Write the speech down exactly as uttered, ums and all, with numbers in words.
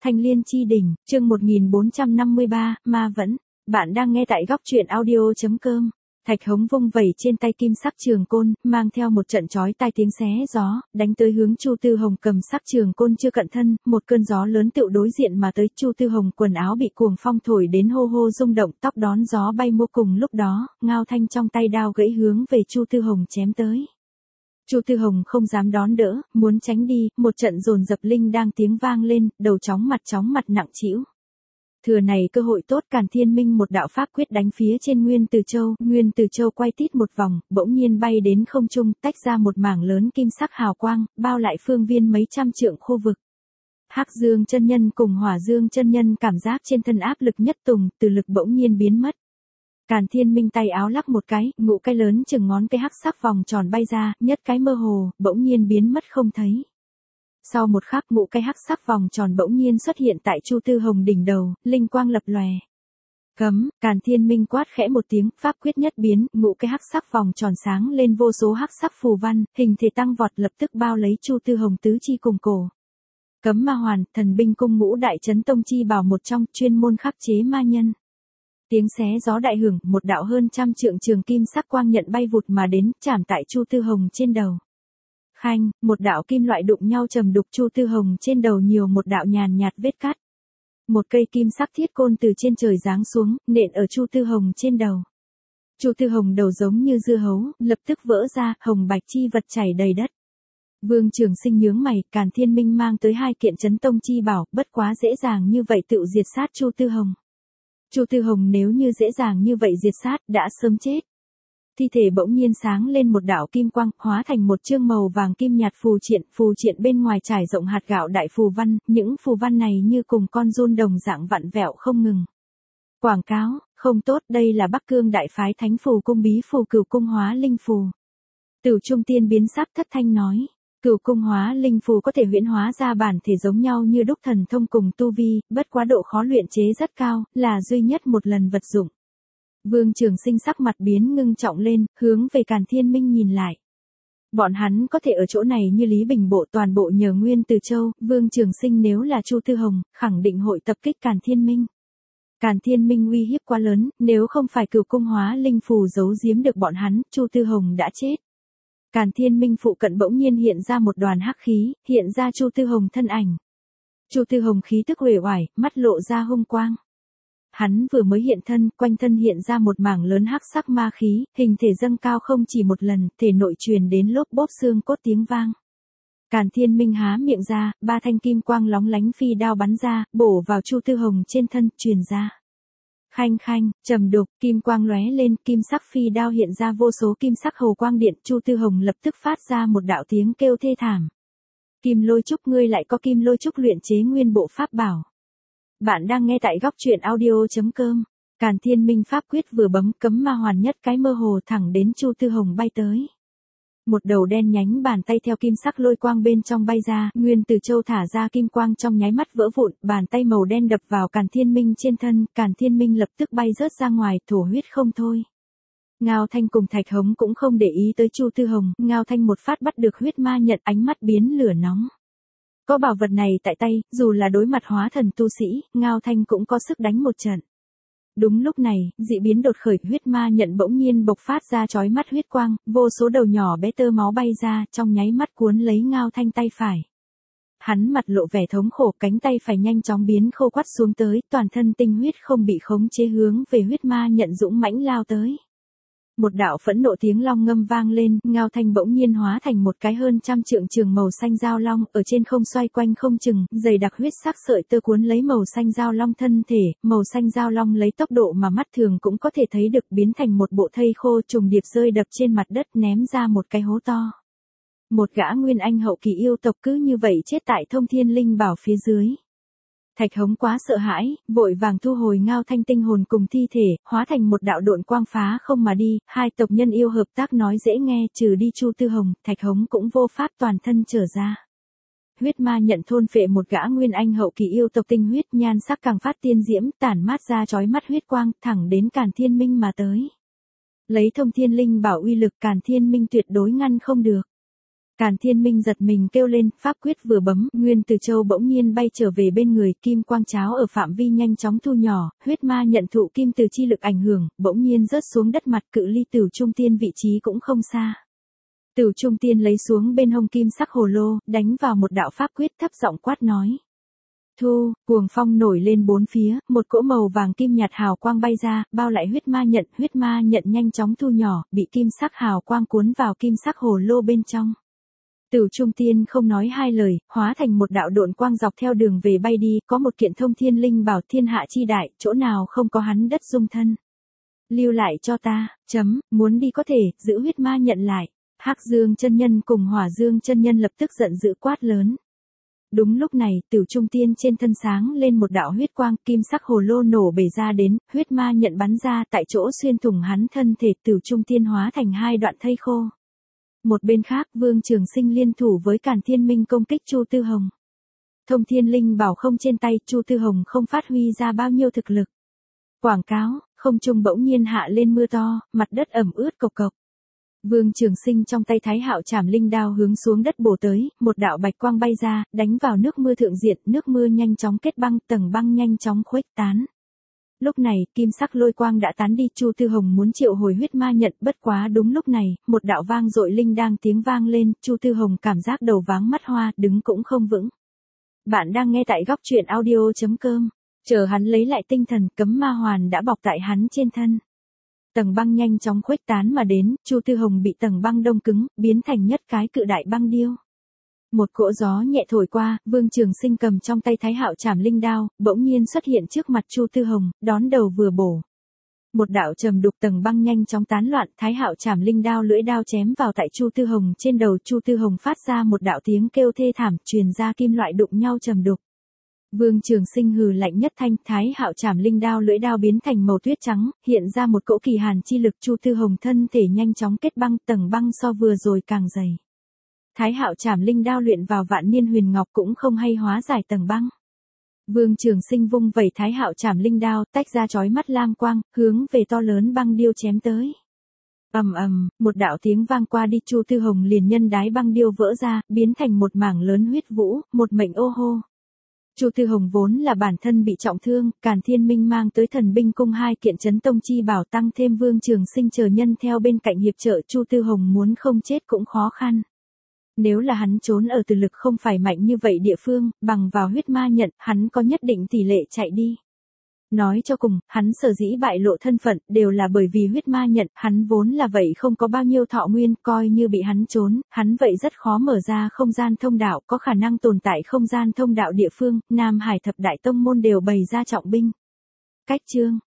Thanh Liên Chi Đỉnh, chương một nghìn bốn trăm năm mươi ba, Ma Vẫn. Bạn đang nghe tại góc truyện audio chấm com. Thạch Hống vung vẩy trên tay kim sắc trường côn, mang theo một trận chói tai tiếng xé gió, đánh tới hướng Chu Tư Hồng cầm sắc trường côn chưa cận thân, một cơn gió lớn tựu đối diện mà tới. Chu Tư Hồng quần áo bị cuồng phong thổi đến hô hô rung động, tóc đón gió bay múa. Cùng lúc đó, Ngao Thanh trong tay đao gãy hướng về Chu Tư Hồng chém tới. Chu Tư Hồng không dám đón đỡ, muốn tránh đi, một trận dồn dập linh đang tiếng vang lên, đầu chóng mặt chóng mặt nặng trĩu. Thừa này cơ hội tốt, Càn Thiên Minh một đạo pháp quyết đánh phía trên Nguyên Từ Châu, Nguyên Từ Châu quay tít một vòng, bỗng nhiên bay đến không trung, tách ra một mảng lớn kim sắc hào quang, bao lại phương viên mấy trăm trượng khu vực. Hắc Dương chân nhân cùng Hỏa Dương chân nhân cảm giác trên thân áp lực nhất tùng, từ lực bỗng nhiên biến mất. Càn Thiên Minh tay áo lắc một cái, ngũ cái lớn chừng ngón cái hắc sắc vòng tròn bay ra, nhất cái mơ hồ, bỗng nhiên biến mất không thấy. Sau một khắc, ngũ cái hắc sắc vòng tròn bỗng nhiên xuất hiện tại Chu Tư Hồng đỉnh đầu, linh quang lập lòe. Cấm, Càn Thiên Minh quát khẽ một tiếng, pháp quyết nhất biến, ngũ cái hắc sắc vòng tròn sáng lên vô số hắc sắc phù văn, hình thể tăng vọt lập tức bao lấy Chu Tư Hồng tứ chi cùng cổ. Cấm ma hoàn, thần binh cung ngũ đại chấn tông chi bảo một trong, chuyên môn khắc chế ma nhân. Tiếng xé gió đại hưởng, một đạo hơn trăm trượng trường kim sắc quang nhận bay vụt mà đến, chạm tại Chu Tư Hồng trên đầu. Khanh, một đạo kim loại đụng nhau trầm đục, Chu Tư Hồng trên đầu nhiều một đạo nhàn nhạt vết cắt. Một cây kim sắc thiết côn từ trên trời giáng xuống, nện ở Chu Tư Hồng trên đầu. Chu Tư Hồng đầu giống như dưa hấu, lập tức vỡ ra, hồng bạch chi vật chảy đầy đất. Vương Trường Sinh nhướng mày, Càn Thiên Minh mang tới hai kiện chấn tông chi bảo, bất quá dễ dàng như vậy tự diệt sát Chu Tư Hồng. Chu Tư Hồng nếu như dễ dàng như vậy diệt sát, đã sớm chết. Thi thể bỗng nhiên sáng lên một đạo kim quang, hóa thành một chương màu vàng kim nhạt phù triện, phù triện bên ngoài trải rộng hạt gạo đại phù văn, những phù văn này như cùng con giun đồng dạng vặn vẹo không ngừng. Quảng cáo, không tốt, đây là Bắc Cương đại phái thánh phù cung bí phù Cửu Cung Hóa Linh phù. Tửu Trung Tiên biến sắc thất thanh nói. Cửu Cung Hóa Linh phù có thể huyễn hóa ra bản thể giống nhau như đúc thần thông cùng tu vi, bất quá độ khó luyện chế rất cao, là duy nhất một lần vật dụng. Vương Trường Sinh sắc mặt biến ngưng trọng lên, hướng về Càn Thiên Minh nhìn lại. Bọn hắn có thể ở chỗ này như Lý Bình Bộ toàn bộ nhờ Nguyên Từ Châu, Vương Trường Sinh nếu là Chu Tư Hồng, khẳng định hội tập kích Càn Thiên Minh. Càn Thiên Minh uy hiếp quá lớn, nếu không phải Cửu Cung Hóa Linh phù giấu giếm được bọn hắn, Chu Tư Hồng đã chết. Càn Thiên Minh phụ cận bỗng nhiên hiện ra một đoàn hắc khí, hiện ra Chu Tư Hồng thân ảnh. Chu Tư Hồng khí tức uể oải, mắt lộ ra hung quang. Hắn vừa mới hiện thân, quanh thân hiện ra một mảng lớn hắc sắc ma khí, hình thể dâng cao không chỉ một lần, thể nội truyền đến lốp bốp xương cốt tiếng vang. Càn Thiên Minh há miệng ra, ba thanh kim quang lóng lánh phi đao bắn ra, bổ vào Chu Tư Hồng trên thân, truyền ra. Khanh khanh, trầm đục, kim quang lóe lên, kim sắc phi đao hiện ra vô số kim sắc hầu quang điện, Chu Tư Hồng lập tức phát ra một đạo tiếng kêu thê thảm. Kim Lôi Trúc, ngươi lại có Kim Lôi Trúc luyện chế nguyên bộ pháp bảo. Bạn đang nghe tại góc truyện audio chấm com. Càn Thiên Minh pháp quyết vừa bấm, cấm ma hoàn nhất cái mơ hồ thẳng đến Chu Tư Hồng bay tới. Một đầu đen nhánh bàn tay theo kim sắc lôi quang bên trong bay ra, Nguyên Từ Châu thả ra kim quang trong nháy mắt vỡ vụn, bàn tay màu đen đập vào Càn Thiên Minh trên thân, Càn Thiên Minh lập tức bay rớt ra ngoài, thổ huyết không thôi. Ngao Thanh cùng Thạch Hống cũng không để ý tới Chu Tư Hồng, Ngao Thanh một phát bắt được huyết ma nhận, ánh mắt biến lửa nóng. Có bảo vật này tại tay, dù là đối mặt hóa thần tu sĩ, Ngao Thanh cũng có sức đánh một trận. Đúng lúc này, dị biến đột khởi, huyết ma nhận bỗng nhiên bộc phát ra chói mắt huyết quang, vô số đầu nhỏ bé tơ máu bay ra, trong nháy mắt cuốn lấy Ngao Thanh tay phải. Hắn mặt lộ vẻ thống khổ, cánh tay phải nhanh chóng biến khô quắt xuống tới, toàn thân tinh huyết không bị khống chế hướng về huyết ma nhận dũng mãnh lao tới. Một đạo phẫn nộ tiếng long ngâm vang lên, Ngao Thanh bỗng nhiên hóa thành một cái hơn trăm trượng trường màu xanh dao long, ở trên không xoay quanh không chừng, dày đặc huyết sắc sợi tơ cuốn lấy màu xanh dao long thân thể, màu xanh dao long lấy tốc độ mà mắt thường cũng có thể thấy được biến thành một bộ thây khô trùng điệp rơi đập trên mặt đất, ném ra một cái hố to. Một gã nguyên anh hậu kỳ yêu tộc cứ như vậy chết tại Thông Thiên Linh Bảo phía dưới. Thạch Hống quá sợ hãi, vội vàng thu hồi Ngao Thanh tinh hồn cùng thi thể, hóa thành một đạo độn quang phá không mà đi, hai tộc nhân yêu hợp tác nói dễ nghe, trừ đi Chu Tư Hồng, Thạch Hống cũng vô pháp toàn thân trở ra. Huyết ma nhận thôn phệ một gã nguyên anh hậu kỳ yêu tộc tinh huyết, nhan sắc càng phát tiên diễm, tản mát ra chói mắt huyết quang, thẳng đến Càn Thiên Minh mà tới. Lấy Thông Thiên Linh Bảo uy lực, Càn Thiên Minh tuyệt đối ngăn không được. Càn Thiên Minh giật mình kêu lên, pháp quyết vừa bấm, Nguyên Từ Châu bỗng nhiên bay trở về bên người, kim quang cháo ở phạm vi nhanh chóng thu nhỏ, huyết ma nhận thụ kim từ chi lực ảnh hưởng, bỗng nhiên rớt xuống đất mặt, cự ly Tửu Trung Tiên vị trí cũng không xa. Tửu Trung Tiên lấy xuống bên hông kim sắc hồ lô, đánh vào một đạo pháp quyết, thấp giọng quát nói. Thu, cuồng phong nổi lên bốn phía, một cỗ màu vàng kim nhạt hào quang bay ra, bao lại huyết ma nhận, huyết ma nhận nhanh chóng thu nhỏ, bị kim sắc hào quang cuốn vào kim sắc hồ lô bên trong. Tửu Trung Tiên không nói hai lời, hóa thành một đạo độn quang dọc theo đường về bay đi, có một kiện thông thiên linh bảo thiên hạ chi đại, chỗ nào không có hắn đất dung thân. Lưu lại cho ta, chấm, muốn đi có thể, giữ huyết ma nhận lại. Hắc Dương chân nhân cùng Hỏa Dương chân nhân lập tức giận dữ quát lớn. Đúng lúc này, Tửu Trung Tiên trên thân sáng lên một đạo huyết quang, kim sắc hồ lô nổ bể ra đến, huyết ma nhận bắn ra tại chỗ xuyên thủng hắn thân thể, Tửu Trung Tiên hóa thành hai đoạn thây khô. Một bên khác, Vương Trường Sinh liên thủ với Càn Thiên Minh công kích Chu Tư Hồng. Thông thiên linh bảo không trên tay, Chu Tư Hồng không phát huy ra bao nhiêu thực lực. Quảng cáo, không trung bỗng nhiên hạ lên mưa to, mặt đất ẩm ướt cộc cộc. Vương Trường Sinh trong tay Thái Hạo Trảm Linh đao hướng xuống đất bổ tới, một đạo bạch quang bay ra, đánh vào nước mưa thượng diện, nước mưa nhanh chóng kết băng, tầng băng nhanh chóng khuếch tán. Lúc này, kim sắc lôi quang đã tán đi, Chu Tư Hồng muốn triệu hồi huyết ma nhận, bất quá đúng lúc này, một đạo vang dội linh đang tiếng vang lên, Chu Tư Hồng cảm giác đầu váng mắt hoa, đứng cũng không vững. Bạn đang nghe tại góc truyện audio chấm com, chờ hắn lấy lại tinh thần, cấm ma hoàn đã bọc tại hắn trên thân. Tầng băng nhanh chóng khuếch tán mà đến, Chu Tư Hồng bị tầng băng đông cứng, biến thành nhất cái cự đại băng điêu. Một cỗ gió nhẹ thổi qua, Vương Trường Sinh cầm trong tay Thái Hạo Trảm Linh đao, bỗng nhiên xuất hiện trước mặt Chu Tư Hồng, đón đầu vừa bổ. Một đạo trầm đục tầng băng nhanh chóng tán loạn, Thái Hạo Trảm Linh đao lưỡi đao chém vào tại Chu Tư Hồng trên đầu, Chu Tư Hồng phát ra một đạo tiếng kêu thê thảm, truyền ra kim loại đụng nhau trầm đục. Vương Trường Sinh hừ lạnh nhất thanh, Thái Hạo Trảm Linh đao lưỡi đao biến thành màu tuyết trắng, hiện ra một cỗ kỳ hàn chi lực, Chu Tư Hồng thân thể nhanh chóng kết băng, tầng băng so vừa rồi càng dày. Thái Hạo Trảm Linh đao luyện vào Vạn Niên Huyền Ngọc cũng không hay hóa giải tầng băng. Vương Trường Sinh vung vẩy Thái Hạo Trảm Linh đao, tách ra chói mắt lam quang, hướng về to lớn băng điêu chém tới. Ầm ầm, một đạo tiếng vang qua đi, Chu Tư Hồng liền nhân đái băng điêu vỡ ra, biến thành một mảng lớn huyết vũ, một mệnh ô hô. Chu Tư Hồng vốn là bản thân bị trọng thương, Càn Thiên Minh mang tới Thần binh cung hai kiện chấn tông chi bảo, tăng thêm Vương Trường Sinh chờ nhân theo bên cạnh hiệp trợ, Chu Tư Hồng muốn không chết cũng khó khăn. Nếu là hắn trốn ở từ lực không phải mạnh như vậy địa phương, bằng vào huyết ma nhận, hắn có nhất định tỷ lệ chạy đi. Nói cho cùng, hắn sở dĩ bại lộ thân phận, đều là bởi vì huyết ma nhận, hắn vốn là vậy không có bao nhiêu thọ nguyên, coi như bị hắn trốn, hắn vậy rất khó mở ra không gian thông đạo, có khả năng tồn tại không gian thông đạo địa phương, Nam Hải thập đại tông môn đều bày ra trọng binh. Cách chương